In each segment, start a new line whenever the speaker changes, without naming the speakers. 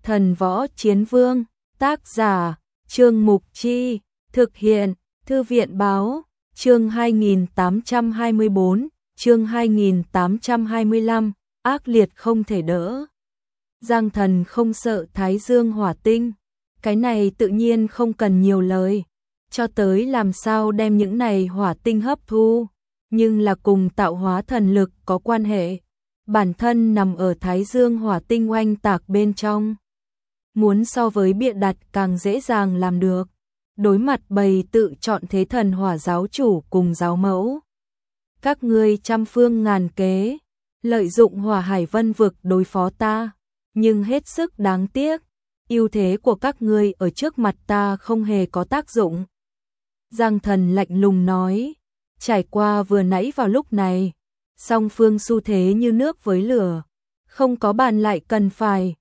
Thần Võ Chiến Vương, tác giả, Trương Mục Chi, thực hiện, Thư viện Báo, chương 2824, chương 2825, ác liệt không thể đỡ. Giang Thần không sợ Thái Dương hỏa tinh, cái này tự nhiên không cần nhiều lời, cho tới làm sao đem những này hỏa tinh hấp thu, nhưng là cùng tạo hóa thần lực có quan hệ. Bản thân nằm ở Thái Dương hỏa tinh oanh tạc bên trong. Muốn so với bịa đặt càng dễ dàng làm được. Đối mặt bầy tự chọn thế thần hỏa giáo chủ cùng giáo mẫu. Các ngươi trăm phương ngàn kế, lợi dụng hỏa hải vân vực đối phó ta, nhưng hết sức đáng tiếc. Ưu thế của các ngươi ở trước mặt ta không hề có tác dụng. Giang Thần lạnh lùng nói, trải qua vừa nãy vào lúc này, song phương xu thế như nước với lửa, không có bàn lại cần phải.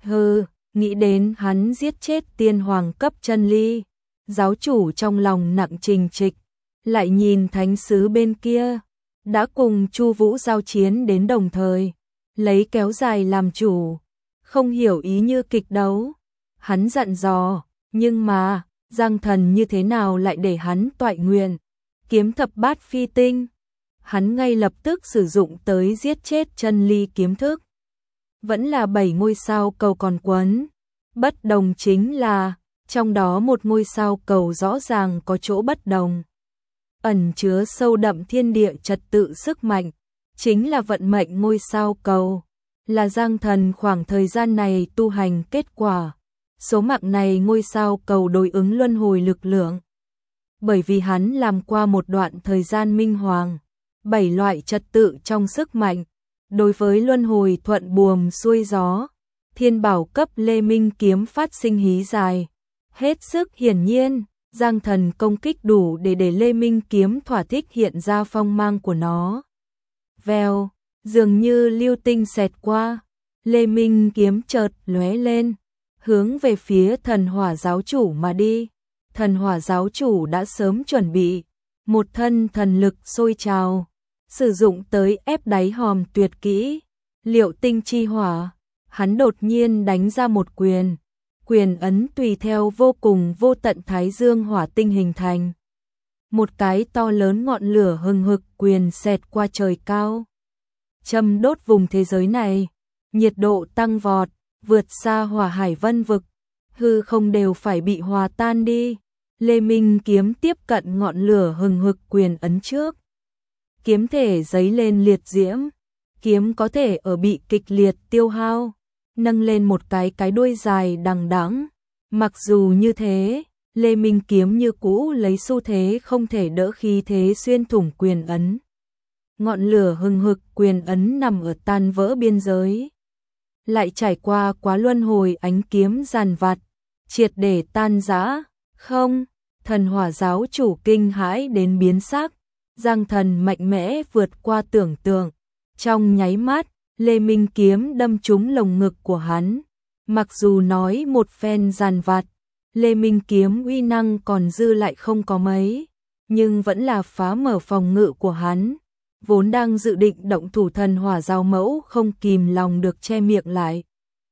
Nghĩ đến hắn giết chết tiên hoàng cấp chân ly, giáo chủ trong lòng nặng trình trịch, lại nhìn thánh sứ bên kia, đã cùng Chu Vũ giao chiến đến đồng thời, lấy kéo dài làm chủ, không hiểu ý như kịch đấu. Hắn dặn dò, nhưng mà, Giang Thần như thế nào lại để hắn toại nguyện, kiếm thập bát phi tinh. Hắn ngay lập tức sử dụng tới giết chết chân ly kiếm thức. Vẫn là 7 ngôi sao cầu còn quấn. Bất đồng chính là, trong đó một ngôi sao cầu rõ ràng có chỗ bất đồng. Ẩn chứa sâu đậm thiên địa trật tự sức mạnh, chính là vận mệnh ngôi sao cầu, là Giang Thần khoảng thời gian này tu hành kết quả. Số mạng này ngôi sao cầu đối ứng luân hồi lực lượng. Bởi vì hắn làm qua một đoạn thời gian minh hoàng, 7 loại trật tự trong sức mạnh, đối với luân hồi thuận buồm xuôi gió, thiên bảo cấp Lê Minh kiếm phát sinh hí dài. Hết sức hiển nhiên, Giang Thần công kích đủ để Lê Minh kiếm thỏa thích hiện ra phong mang của nó. Vèo, dường như lưu tinh xẹt qua, Lê Minh kiếm chợt lóe lên, hướng về phía thần hỏa giáo chủ mà đi. Thần hỏa giáo chủ đã sớm chuẩn bị, một thân thần lực sôi trào, sử dụng tới ép đáy hòm tuyệt kỹ, Liệu tinh chi hỏa. Hắn đột nhiên đánh ra một quyền, quyền ấn tùy theo vô cùng vô tận Thái Dương hỏa tinh hình thành. Một cái to lớn ngọn lửa hừng hực quyền xẹt qua trời cao, châm đốt vùng thế giới này, nhiệt độ tăng vọt, vượt xa hỏa hải vân vực, hư không đều phải bị hòa tan đi. Lê Minh kiếm tiếp cận ngọn lửa hừng hực quyền ấn trước, kiếm thể giấy lên liệt diễm, kiếm có thể ở bị kịch liệt tiêu hao, nâng lên một cái đuôi dài đằng đẵng. Mặc dù như thế, Lê Minh kiếm như cũ lấy xu thế không thể đỡ khí thế xuyên thủng quyền ấn. Ngọn lửa hừng hực quyền ấn nằm ở tan vỡ biên giới, lại trải qua quá luân hồi ánh kiếm giàn vặt, triệt để tan rã. Không, thần hỏa giáo chủ kinh hãi đến biến sắc. Giang Thần mạnh mẽ vượt qua tưởng tượng, trong nháy mắt, Lê Minh kiếm đâm trúng lồng ngực của hắn. Mặc dù nói một phen giàn vặt, Lê Minh kiếm uy năng còn dư lại không có mấy, nhưng vẫn là phá mở phòng ngự của hắn. Vốn đang dự định động thủ thần hỏa giáo mẫu không kìm lòng được che miệng lại.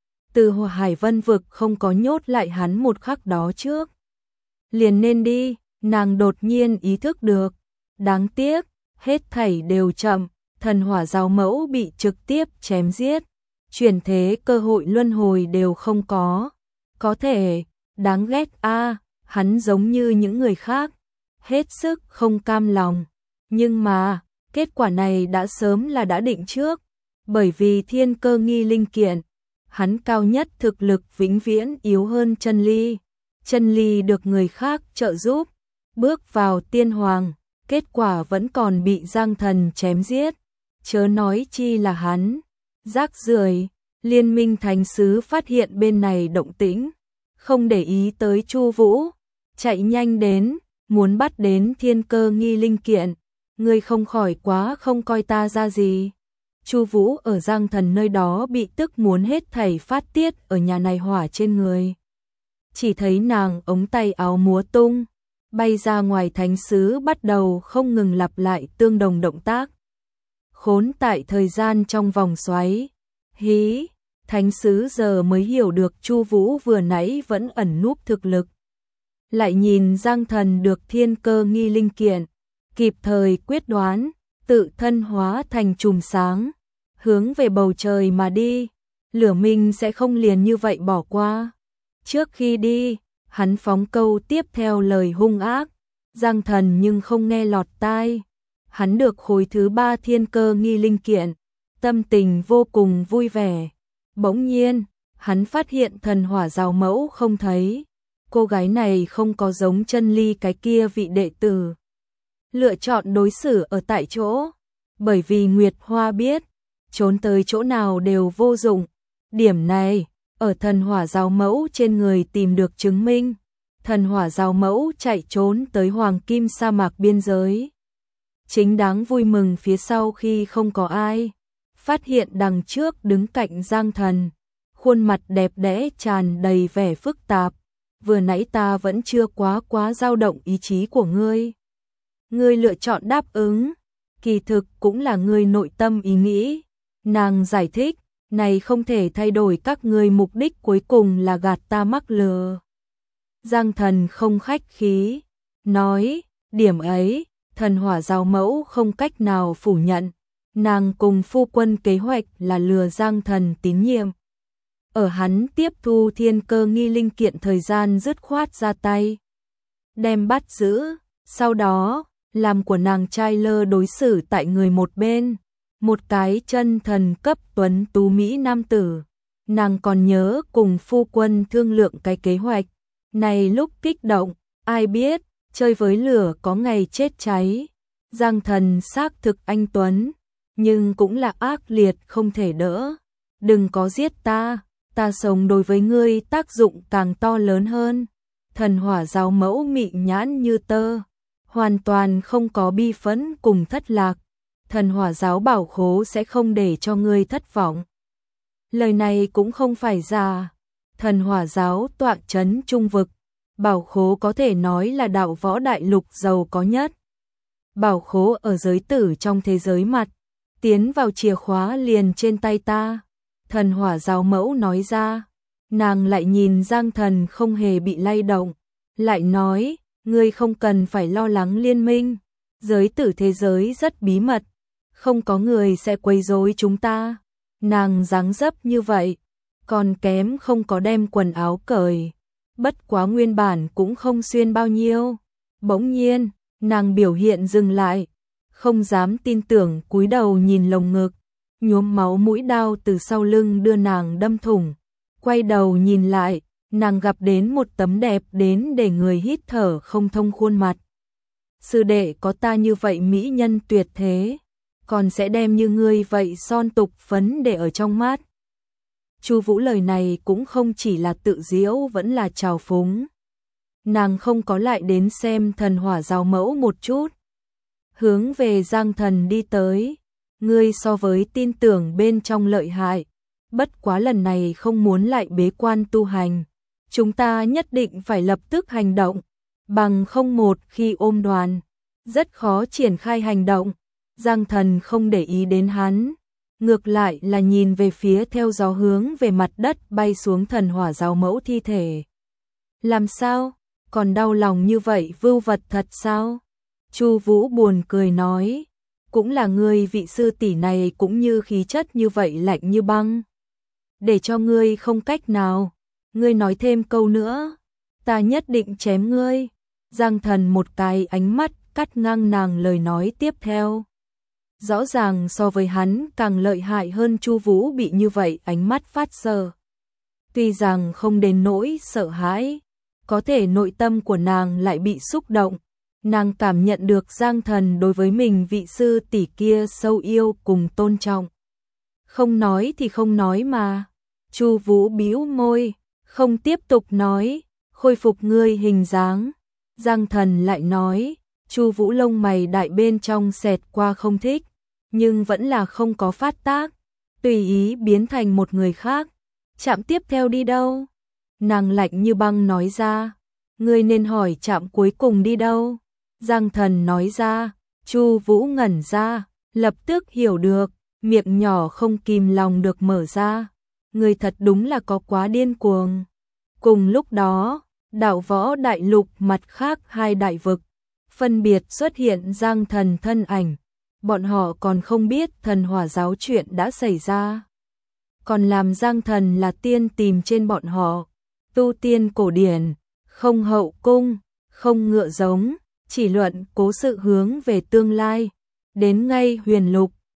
Từ hỏa hải vân vực không có nhốt lại hắn một khắc đó trước, liền nên đi, nàng đột nhiên ý thức được. Đáng tiếc, hết thảy đều chậm, thần hỏa giáo mẫu bị trực tiếp chém giết, chuyển thế cơ hội luân hồi đều không có. Có thể, đáng ghét a, hắn giống như những người khác, hết sức không cam lòng. Nhưng mà, kết quả này đã sớm là đã định trước, bởi vì thiên cơ nghi linh kiện, hắn cao nhất thực lực vĩnh viễn yếu hơn chân ly. Chân ly được người khác trợ giúp, bước vào tiên hoàng, kết quả vẫn còn bị Giang Thần chém giết, chớ nói chi là hắn. Rác rưởi. Liên minh thánh sứ phát hiện bên này động tĩnh, không để ý tới Chu Vũ, chạy nhanh đến, muốn bắt đến thiên cơ nghi linh kiện. Ngươi không khỏi quá không coi ta ra gì. Chu Vũ ở Giang Thần nơi đó bị tức muốn hết thảy phát tiết ở nhà này hỏa trên người. Chỉ thấy nàng ống tay áo múa tung, bay ra ngoài, thánh sứ bắt đầu không ngừng lặp lại tương đồng động tác. Khốn tại thời gian trong vòng xoáy. Hí, Thánh sứ giờ mới hiểu được Chu Vũ vừa nãy vẫn ẩn núp thực lực. Lại nhìn Giang Thần được thiên cơ nghi linh kiện, kịp thời quyết đoán, tự thân hóa thành chùm sáng, hướng về bầu trời mà đi. Lửa Minh sẽ không liền như vậy bỏ qua. Trước khi đi, hắn phóng câu tiếp theo lời hung ác, Giang Thần nhưng không nghe lọt tai. Hắn được khối thứ 3 thiên cơ nghi linh kiện, tâm tình vô cùng vui vẻ. Bỗng nhiên, hắn phát hiện thần hỏa giáo mẫu không thấy. Cô gái này không có giống Chân Ly cái kia vị đệ tử. Lựa chọn đối xử ở tại chỗ, bởi vì Nguyệt Hoa biết, trốn tới chỗ nào đều vô dụng. Điểm này, ở thần hỏa giáo mẫu trên người tìm được chứng minh. Thần hỏa giáo mẫu chạy trốn tới Hoàng Kim sa mạc biên giới. Chính đáng vui mừng phía sau khi không có ai. Phát hiện đằng trước đứng cạnh Giang Thần, khuôn mặt đẹp đẽ tràn đầy vẻ phức tạp. Vừa nãy ta vẫn chưa quá dao động ý chí của ngươi. Ngươi lựa chọn đáp ứng, kỳ thực cũng là ngươi nội tâm ý nghĩ. Nàng giải thích, này không thể thay đổi các ngươi mục đích cuối cùng là gạt ta mắc lừa. Giang Thần không khách khí, nói, điểm ấy, thần hỏa giáo mẫu không cách nào phủ nhận. Nàng cùng phu quân kế hoạch là lừa Giang Thần tín nhiệm. Ở hắn tiếp thu thiên cơ nghi linh kiện thời gian dứt khoát ra tay. Đem bắt giữ, sau đó, làm của nàng trai lơ đối xử tại người một bên. Một cái chân thần cấp tuấn tú Mỹ nam tử. Nàng còn nhớ cùng phu quân thương lượng cái kế hoạch. Này lúc kích động, ai biết, chơi với lửa có ngày chết cháy. Giang Thần xác thực anh tuấn, nhưng cũng là ác liệt không thể đỡ. Đừng có giết ta, ta sống đối với ngươi tác dụng càng to lớn hơn. Thần hỏa giáo mẫu mị nhãn như tơ, hoàn toàn không có bi phẫn cùng thất lạc. Thần hỏa giáo bảo khố sẽ không để cho ngươi thất vọng. Lời này cũng không phải giả. Thần hỏa giáo tọa trấn trung vực, bảo khố có thể nói là đạo võ đại lục giàu có nhất. Bảo khố ở giới tử trong thế giới mặt, tiến vào chìa khóa liền trên tay ta. Thần hỏa giáo mẫu nói ra, nàng lại nhìn Giang Thần không hề bị lay động, lại nói, ngươi không cần phải lo lắng liên minh, giới tử thế giới rất bí mật, không có người sẽ quấy rối chúng ta. Nàng dáng dấp như vậy, còn kém không có đem quần áo cởi, bất quá nguyên bản cũng không xuyên bao nhiêu. Bỗng nhiên, nàng biểu hiện dừng lại, không dám tin tưởng cúi đầu nhìn lồng ngực, nhuốm máu mũi đao từ sau lưng đưa nàng đâm thủng. Quay đầu nhìn lại, nàng gặp đến một tấm đẹp đến để người hít thở không thông khuôn mặt. Sư đệ có ta như vậy mỹ nhân tuyệt thế, còn sẽ đem như ngươi vậy son tục phấn để ở trong mắt. Chu Vũ lời này cũng không chỉ là tự giễu vẫn là trào phúng. Nàng không có lại đến xem thần hỏa giáo mẫu một chút. Hướng về Giang Thần đi tới. Ngươi so với tin tưởng bên trong lợi hại. Bất quá lần này không muốn lại bế quan tu hành. Chúng ta nhất định phải lập tức hành động. Bằng không một khi ôm đoàn, rất khó triển khai hành động. Giang Thần không để ý đến hắn. Ngược lại là nhìn về phía theo gió hướng về mặt đất bay xuống thần hỏa giáo mẫu thi thể. Làm sao? Còn đau lòng như vậy vưu vật thật sao? Chu Vũ buồn cười nói, cũng là ngươi vị sư tỷ này cũng như khí chất như vậy lạnh như băng. Để cho ngươi không cách nào, ngươi nói thêm câu nữa, ta nhất định chém ngươi. Giang Thần một cái ánh mắt cắt ngang nàng lời nói tiếp theo. Rõ ràng so với hắn càng lợi hại hơn Chu Vũ bị như vậy ánh mắt phát sợ. Tuy rằng không đến nỗi sợ hãi, có thể nội tâm của nàng lại bị xúc động. Nàng cảm nhận được Giang Thần đối với mình vị sư tỷ kia sâu yêu cùng tôn trọng. Không nói thì không nói mà. Chu Vũ bĩu môi, không tiếp tục nói, khôi phục ngươi hình dáng. Giang Thần lại nói, Chu Vũ lông mày đại bên trong xẹt qua không thích, nhưng vẫn là không có phát tác, tùy ý biến thành một người khác. Trạm tiếp theo đi đâu? Nàng lạnh như băng nói ra, ngươi nên hỏi trạm cuối cùng đi đâu? Giang Thần nói ra, Chu Vũ ngẩn ra, lập tức hiểu được, miệng nhỏ không kìm lòng được mở ra. người thật đúng là có quá điên cuồng. Cùng lúc đó, đảo võ đại lục mặt khác hai đại vực, phân biệt xuất hiện Giang Thần thân ảnh, bọn họ còn không biết thần hỏa giáo chuyện đã xảy ra. Còn làm Giang Thần là tiên tìm trên bọn họ, tu tiên cổ điển, không hậu cung, không ngựa giống, chỉ luận cố sự hướng về tương lai, đến ngay huyền lục,